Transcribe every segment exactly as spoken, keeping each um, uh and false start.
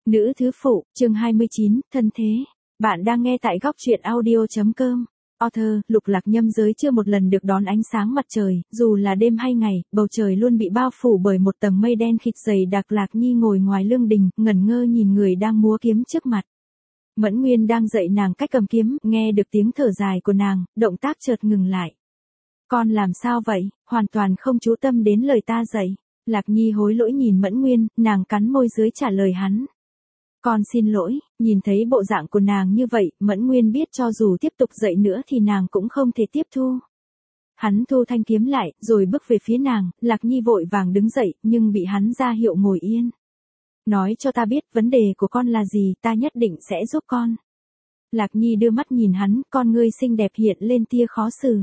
Nữ thứ phụ, chương hai mươi chín, thân thế. Bạn đang nghe tại góc truyện audio.com. Author, Lục Lạc Nhâm giới chưa một lần được đón ánh sáng mặt trời, dù là đêm hay ngày, bầu trời luôn bị bao phủ bởi một tầng mây đen khịt dày đặc. Lạc Nhi ngồi ngoài lương đình, ngẩn ngơ nhìn người đang múa kiếm trước mặt. Mẫn Nguyên đang dạy nàng cách cầm kiếm, nghe được tiếng thở dài của nàng, động tác chợt ngừng lại. Con làm sao vậy, hoàn toàn không chú tâm đến lời ta dạy. Lạc Nhi hối lỗi nhìn Mẫn Nguyên, nàng cắn môi dưới trả lời hắn. Con xin lỗi, nhìn thấy bộ dạng của nàng như vậy, Mẫn Nguyên biết cho dù tiếp tục dạy nữa thì nàng cũng không thể tiếp thu. Hắn thu thanh kiếm lại, rồi bước về phía nàng, Lạc Nhi vội vàng đứng dậy, nhưng bị hắn ra hiệu ngồi yên. Nói cho ta biết vấn đề của con là gì, ta nhất định sẽ giúp con. Lạc Nhi đưa mắt nhìn hắn, con ngươi xinh đẹp hiện lên tia khó xử.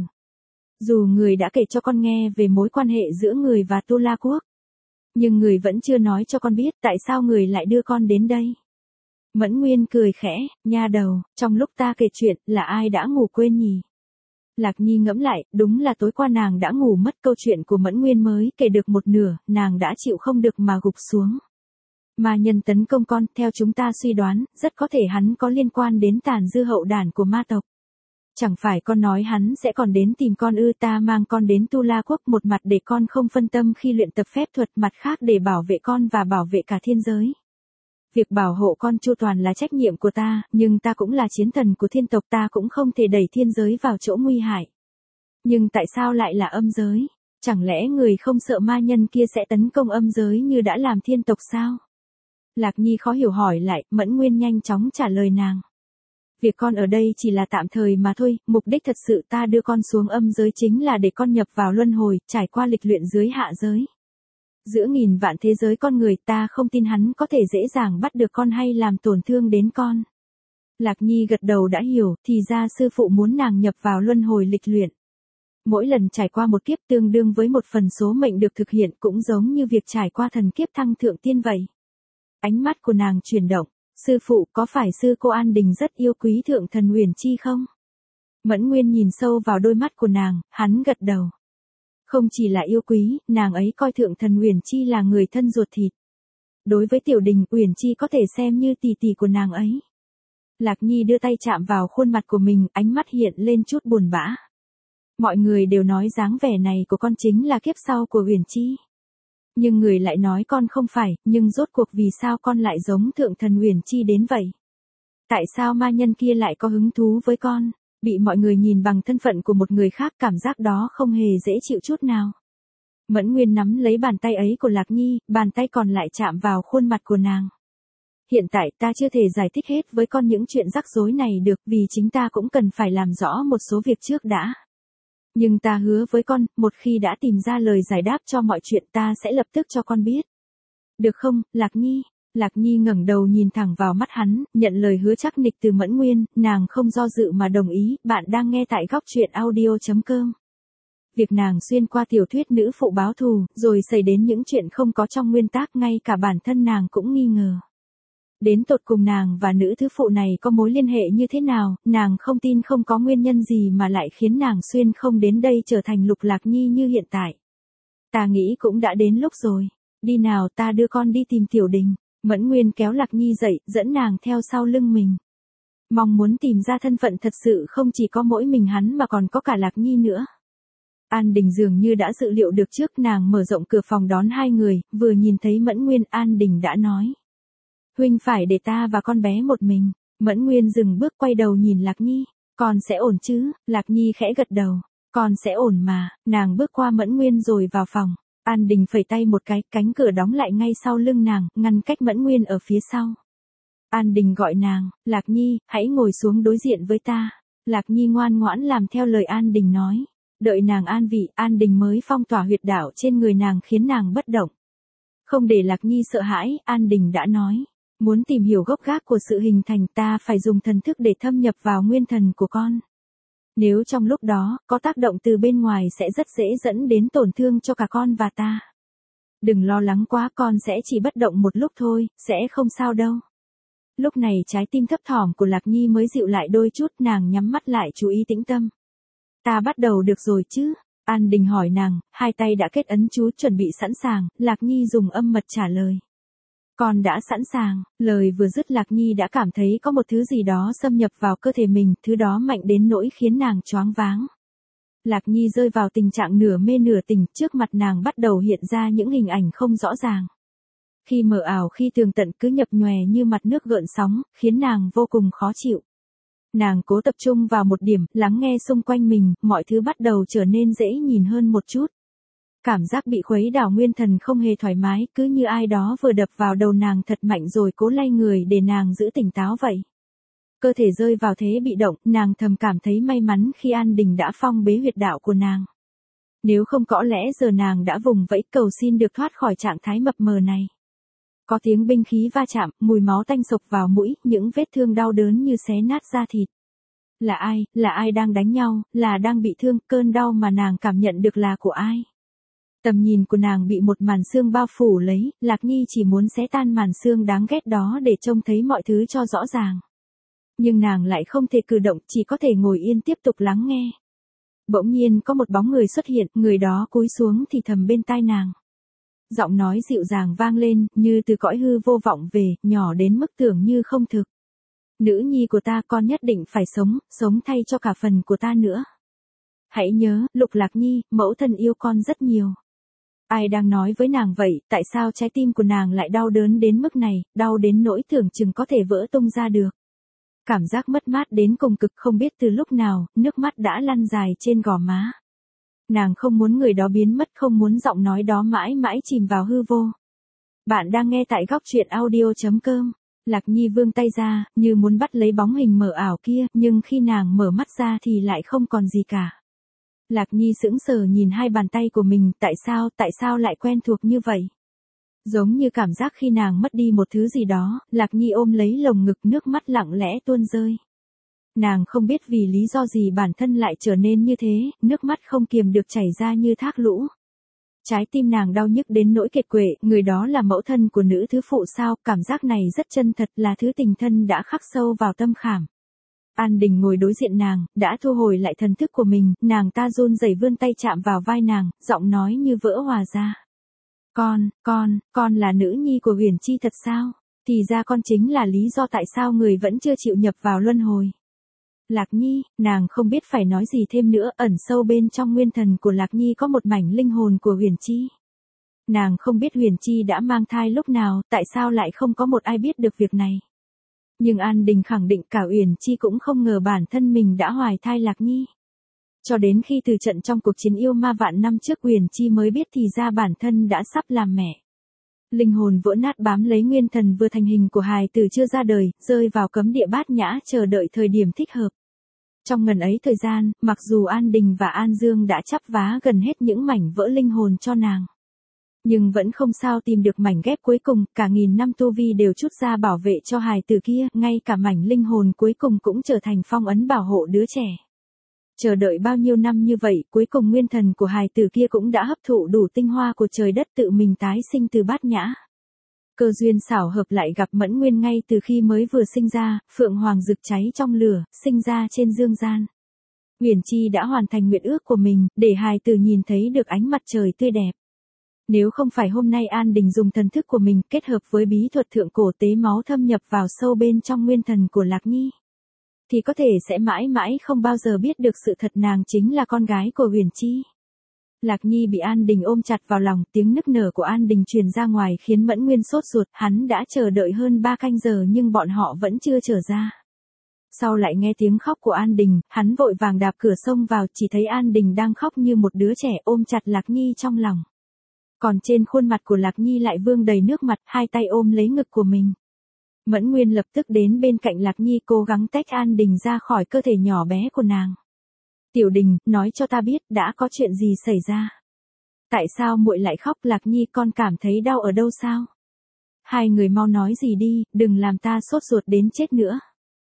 Dù người đã kể cho con nghe về mối quan hệ giữa người và Tu La Quốc, nhưng người vẫn chưa nói cho con biết tại sao người lại đưa con đến đây. Mẫn Nguyên cười khẽ, nha đầu, trong lúc ta kể chuyện, là ai đã ngủ quên nhỉ? Lạc Nhi ngẫm lại, đúng là tối qua nàng đã ngủ mất. Câu chuyện của Mẫn Nguyên mới kể được một nửa, nàng đã chịu không được mà gục xuống. Ma nhân tấn công con, theo chúng ta suy đoán, rất có thể hắn có liên quan đến tàn dư hậu đản của ma tộc. Chẳng phải con nói hắn sẽ còn đến tìm con ư? Ta mang con đến Tu La Quốc, một mặt để con không phân tâm khi luyện tập phép thuật, mặt khác để bảo vệ con và bảo vệ cả thiên giới. Việc bảo hộ con chu toàn là trách nhiệm của ta, nhưng ta cũng là chiến thần của thiên tộc, ta cũng không thể đẩy thiên giới vào chỗ nguy hại. Nhưng tại sao lại là âm giới? Chẳng lẽ người không sợ ma nhân kia sẽ tấn công âm giới như đã làm thiên tộc sao? Lạc Nhi khó hiểu hỏi lại, Mẫn Nguyên nhanh chóng trả lời nàng. Việc con ở đây chỉ là tạm thời mà thôi, mục đích thật sự ta đưa con xuống âm giới chính là để con nhập vào luân hồi, trải qua lịch luyện dưới hạ giới. Giữa nghìn vạn thế giới con người, ta không tin hắn có thể dễ dàng bắt được con hay làm tổn thương đến con. Lạc Nhi gật đầu đã hiểu, thì ra sư phụ muốn nàng nhập vào luân hồi lịch luyện. Mỗi lần trải qua một kiếp tương đương với một phần số mệnh được thực hiện, cũng giống như việc trải qua thần kiếp thăng thượng tiên vậy. Ánh mắt của nàng chuyển động. Sư phụ, có phải sư cô An Đình rất yêu quý thượng thần Uyển Chi không? Mẫn Nguyên nhìn sâu vào đôi mắt của nàng, hắn gật đầu. Không chỉ là yêu quý, nàng ấy coi thượng thần Uyển Chi là người thân ruột thịt. Đối với Tiểu Đình, Uyển Chi có thể xem như tỷ tỷ của nàng ấy. Lạc Nhi đưa tay chạm vào khuôn mặt của mình, ánh mắt hiện lên chút buồn bã. Mọi người đều nói dáng vẻ này của con chính là kiếp sau của Uyển Chi. Nhưng người lại nói con không phải, nhưng rốt cuộc vì sao con lại giống thượng thần Uyển Chi đến vậy? Tại sao ma nhân kia lại có hứng thú với con? Bị mọi người nhìn bằng thân phận của một người khác, cảm giác đó không hề dễ chịu chút nào. Mẫn Nguyên nắm lấy bàn tay ấy của Lạc Nhi, bàn tay còn lại chạm vào khuôn mặt của nàng. Hiện tại ta chưa thể giải thích hết với con những chuyện rắc rối này được, vì chính ta cũng cần phải làm rõ một số việc trước đã. Nhưng ta hứa với con, một khi đã tìm ra lời giải đáp cho mọi chuyện, ta sẽ lập tức cho con biết. Được không, Lạc Nhi? Lạc Nhi ngẩng đầu nhìn thẳng vào mắt hắn, nhận lời hứa chắc nịch từ Mẫn Nguyên, nàng không do dự mà đồng ý. Bạn đang nghe tại góc truyện audio.com. Việc nàng xuyên qua tiểu thuyết nữ phụ báo thù, rồi xảy đến những chuyện không có trong nguyên tác, ngay cả bản thân nàng cũng nghi ngờ. Đến tột cùng nàng và nữ thứ phụ này có mối liên hệ như thế nào, nàng không tin không có nguyên nhân gì mà lại khiến nàng xuyên không đến đây trở thành Lục Lạc Nhi như hiện tại. Ta nghĩ cũng đã đến lúc rồi. Đi nào, ta đưa con đi tìm Tiểu Đình. Mẫn Nguyên kéo Lạc Nhi dậy, dẫn nàng theo sau lưng mình. Mong muốn tìm ra thân phận thật sự không chỉ có mỗi mình hắn mà còn có cả Lạc Nhi nữa. An Đình dường như đã dự liệu được trước, nàng mở rộng cửa phòng đón hai người, vừa nhìn thấy Mẫn Nguyên, An Đình đã nói. Huynh phải để ta và con bé một mình. Mẫn Nguyên dừng bước quay đầu nhìn Lạc Nhi. Con sẽ ổn chứ? Lạc Nhi khẽ gật đầu. Con sẽ ổn mà. Nàng bước qua Mẫn Nguyên rồi vào phòng. An Đình phẩy tay một cái, cánh cửa đóng lại ngay sau lưng nàng, ngăn cách Mẫn Nguyên ở phía sau. An Đình gọi nàng, Lạc Nhi, hãy ngồi xuống đối diện với ta. Lạc Nhi ngoan ngoãn làm theo lời An Đình nói. Đợi nàng an vị, An Đình mới phong tỏa huyệt đạo trên người nàng khiến nàng bất động. Không để Lạc Nhi sợ hãi, An Đình đã nói. Muốn tìm hiểu gốc gác của sự hình thành, ta phải dùng thần thức để thâm nhập vào nguyên thần của con. Nếu trong lúc đó, có tác động từ bên ngoài sẽ rất dễ dẫn đến tổn thương cho cả con và ta. Đừng lo lắng quá, con sẽ chỉ bất động một lúc thôi, sẽ không sao đâu. Lúc này trái tim thấp thỏm của Lạc Nhi mới dịu lại đôi chút, nàng nhắm mắt lại chú ý tĩnh tâm. Ta bắt đầu được rồi chứ? An Đình hỏi nàng, hai tay đã kết ấn chú chuẩn bị sẵn sàng, Lạc Nhi dùng âm mật trả lời. Con đã sẵn sàng, lời vừa dứt Lạc Nhi đã cảm thấy có một thứ gì đó xâm nhập vào cơ thể mình, thứ đó mạnh đến nỗi khiến nàng choáng váng. Lạc Nhi rơi vào tình trạng nửa mê nửa tỉnh, trước mặt nàng bắt đầu hiện ra những hình ảnh không rõ ràng. Khi mờ ảo khi tường tận cứ nhập nhòe như mặt nước gợn sóng, khiến nàng vô cùng khó chịu. Nàng cố tập trung vào một điểm, lắng nghe xung quanh mình, mọi thứ bắt đầu trở nên dễ nhìn hơn một chút. Cảm giác bị khuấy đảo nguyên thần không hề thoải mái, cứ như ai đó vừa đập vào đầu nàng thật mạnh rồi cố lay người để nàng giữ tỉnh táo vậy. Cơ thể rơi vào thế bị động, nàng thầm cảm thấy may mắn khi An Đình đã phong bế huyệt đạo của nàng. Nếu không có lẽ giờ nàng đã vùng vẫy cầu xin được thoát khỏi trạng thái mập mờ này. Có tiếng binh khí va chạm, mùi máu tanh sộc vào mũi, những vết thương đau đớn như xé nát da thịt. Là ai, là ai đang đánh nhau, là đang bị thương, cơn đau mà nàng cảm nhận được là của ai? Tầm nhìn của nàng bị một màn sương bao phủ lấy, Lạc Nhi chỉ muốn xé tan màn sương đáng ghét đó để trông thấy mọi thứ cho rõ ràng. Nhưng nàng lại không thể cử động, chỉ có thể ngồi yên tiếp tục lắng nghe. Bỗng nhiên có một bóng người xuất hiện, người đó cúi xuống thì thầm bên tai nàng. Giọng nói dịu dàng vang lên, như từ cõi hư vô vọng về, nhỏ đến mức tưởng như không thực. Nữ nhi của ta, con nhất định phải sống, sống thay cho cả phần của ta nữa. Hãy nhớ, Lục Lạc Nhi, mẫu thân yêu con rất nhiều. Ai đang nói với nàng vậy, tại sao trái tim của nàng lại đau đớn đến mức này, đau đến nỗi tưởng chừng có thể vỡ tung ra được. Cảm giác mất mát đến cùng cực, không biết từ lúc nào, nước mắt đã lăn dài trên gò má. Nàng không muốn người đó biến mất, không muốn giọng nói đó mãi mãi chìm vào hư vô. Bạn đang nghe tại góc truyện audio chấm com. Lạc Nhi vươn tay ra, như muốn bắt lấy bóng hình mờ ảo kia, nhưng khi nàng mở mắt ra thì lại không còn gì cả. Lạc Nhi sững sờ nhìn hai bàn tay của mình, tại sao, tại sao lại quen thuộc như vậy? Giống như cảm giác khi nàng mất đi một thứ gì đó, Lạc Nhi ôm lấy lồng ngực, nước mắt lặng lẽ tuôn rơi. Nàng không biết vì lý do gì bản thân lại trở nên như thế, nước mắt không kiềm được chảy ra như thác lũ. Trái tim nàng đau nhức đến nỗi kiệt quệ, người đó là mẫu thân của nữ thứ phụ sao, cảm giác này rất chân thật, là thứ tình thân đã khắc sâu vào tâm khảm. An Đình ngồi đối diện nàng, đã thu hồi lại thần thức của mình, nàng ta run rẩy vươn tay chạm vào vai nàng, giọng nói như vỡ hòa ra. Con, con, con là nữ nhi của Huyền Chi thật sao? Thì ra con chính là lý do tại sao người vẫn chưa chịu nhập vào luân hồi. Lạc Nhi, nàng không biết phải nói gì thêm nữa, ẩn sâu bên trong nguyên thần của Lạc Nhi có một mảnh linh hồn của Huyền Chi. Nàng không biết Huyền Chi đã mang thai lúc nào, tại sao lại không có một ai biết được việc này. Nhưng An Đình khẳng định cả Huyền Chi cũng không ngờ bản thân mình đã hoài thai Lạc Nhi. Cho đến khi từ trận trong cuộc chiến yêu ma vạn năm trước Huyền Chi mới biết thì ra bản thân đã sắp làm mẹ. Linh hồn vỡ nát bám lấy nguyên thần vừa thành hình của hài tử chưa ra đời, rơi vào cấm địa bát nhã chờ đợi thời điểm thích hợp. Trong ngần ấy thời gian, mặc dù An Đình và An Dương đã chắp vá gần hết những mảnh vỡ linh hồn cho nàng. Nhưng vẫn không sao tìm được mảnh ghép cuối cùng, cả nghìn năm tu vi đều trút ra bảo vệ cho hài tử kia, ngay cả mảnh linh hồn cuối cùng cũng trở thành phong ấn bảo hộ đứa trẻ. Chờ đợi bao nhiêu năm như vậy, cuối cùng nguyên thần của hài tử kia cũng đã hấp thụ đủ tinh hoa của trời đất tự mình tái sinh từ bát nhã. Cơ duyên xảo hợp lại gặp Mẫn Nguyên ngay từ khi mới vừa sinh ra, Phượng Hoàng rực cháy trong lửa, sinh ra trên dương gian. Huyền Chi đã hoàn thành nguyện ước của mình, để hài tử nhìn thấy được ánh mặt trời tươi đẹp. Nếu không phải hôm nay An Đình dùng thần thức của mình kết hợp với bí thuật thượng cổ tế máu thâm nhập vào sâu bên trong nguyên thần của Lạc Nhi, thì có thể sẽ mãi mãi không bao giờ biết được sự thật nàng chính là con gái của Huyền Chi. Lạc Nhi bị An Đình ôm chặt vào lòng, tiếng nức nở của An Đình truyền ra ngoài khiến Mẫn Nguyên sốt ruột, hắn đã chờ đợi hơn ba canh giờ nhưng bọn họ vẫn chưa trở ra. Sau lại nghe tiếng khóc của An Đình, hắn vội vàng đạp cửa xông vào, chỉ thấy An Đình đang khóc như một đứa trẻ ôm chặt Lạc Nhi trong lòng. Còn trên khuôn mặt của Lạc Nhi lại vương đầy nước mặt, hai tay ôm lấy ngực của mình. Mẫn Nguyên lập tức đến bên cạnh Lạc Nhi cố gắng tách An Đình ra khỏi cơ thể nhỏ bé của nàng. Tiểu Đình, nói cho ta biết đã có chuyện gì xảy ra. Tại sao muội lại khóc? Lạc Nhi, con cảm thấy đau ở đâu sao? Hai người mau nói gì đi, đừng làm ta sốt ruột đến chết nữa.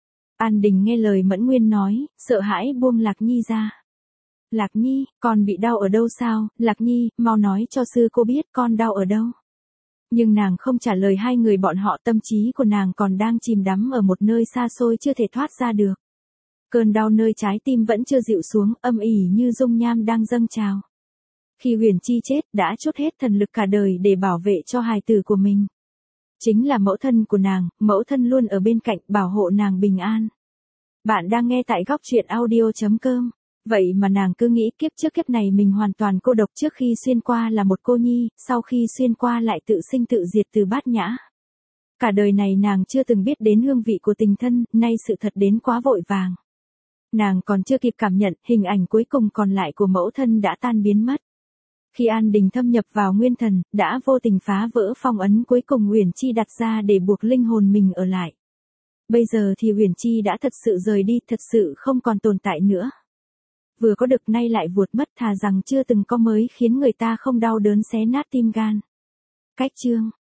An Đình nghe lời Mẫn Nguyên nói, sợ hãi buông Lạc Nhi ra. Lạc Nhi, con bị đau ở đâu sao? Lạc Nhi, mau nói cho sư cô biết con đau ở đâu. Nhưng nàng không trả lời hai người bọn họ, tâm trí của nàng còn đang chìm đắm ở một nơi xa xôi chưa thể thoát ra được. Cơn đau nơi trái tim vẫn chưa dịu xuống, âm ỉ như dung nham đang dâng trào. Khi Huyền Chi chết, đã trút hết thần lực cả đời để bảo vệ cho hài tử của mình. Chính là mẫu thân của nàng, mẫu thân luôn ở bên cạnh bảo hộ nàng bình an. Bạn đang nghe tại góc truyện audio.com. Vậy mà nàng cứ nghĩ kiếp trước kiếp này mình hoàn toàn cô độc, trước khi xuyên qua là một cô nhi, sau khi xuyên qua lại tự sinh tự diệt từ bát nhã. Cả đời này nàng chưa từng biết đến hương vị của tình thân, nay sự thật đến quá vội vàng. Nàng còn chưa kịp cảm nhận, hình ảnh cuối cùng còn lại của mẫu thân đã tan biến mất. Khi An Đình thâm nhập vào nguyên thần, đã vô tình phá vỡ phong ấn cuối cùng Uyển Chi đặt ra để buộc linh hồn mình ở lại. Bây giờ thì Uyển Chi đã thật sự rời đi, thật sự không còn tồn tại nữa. Vừa có được nay lại vụt mất, thà rằng chưa từng có mới khiến người ta không đau đớn xé nát tim gan. Cách chương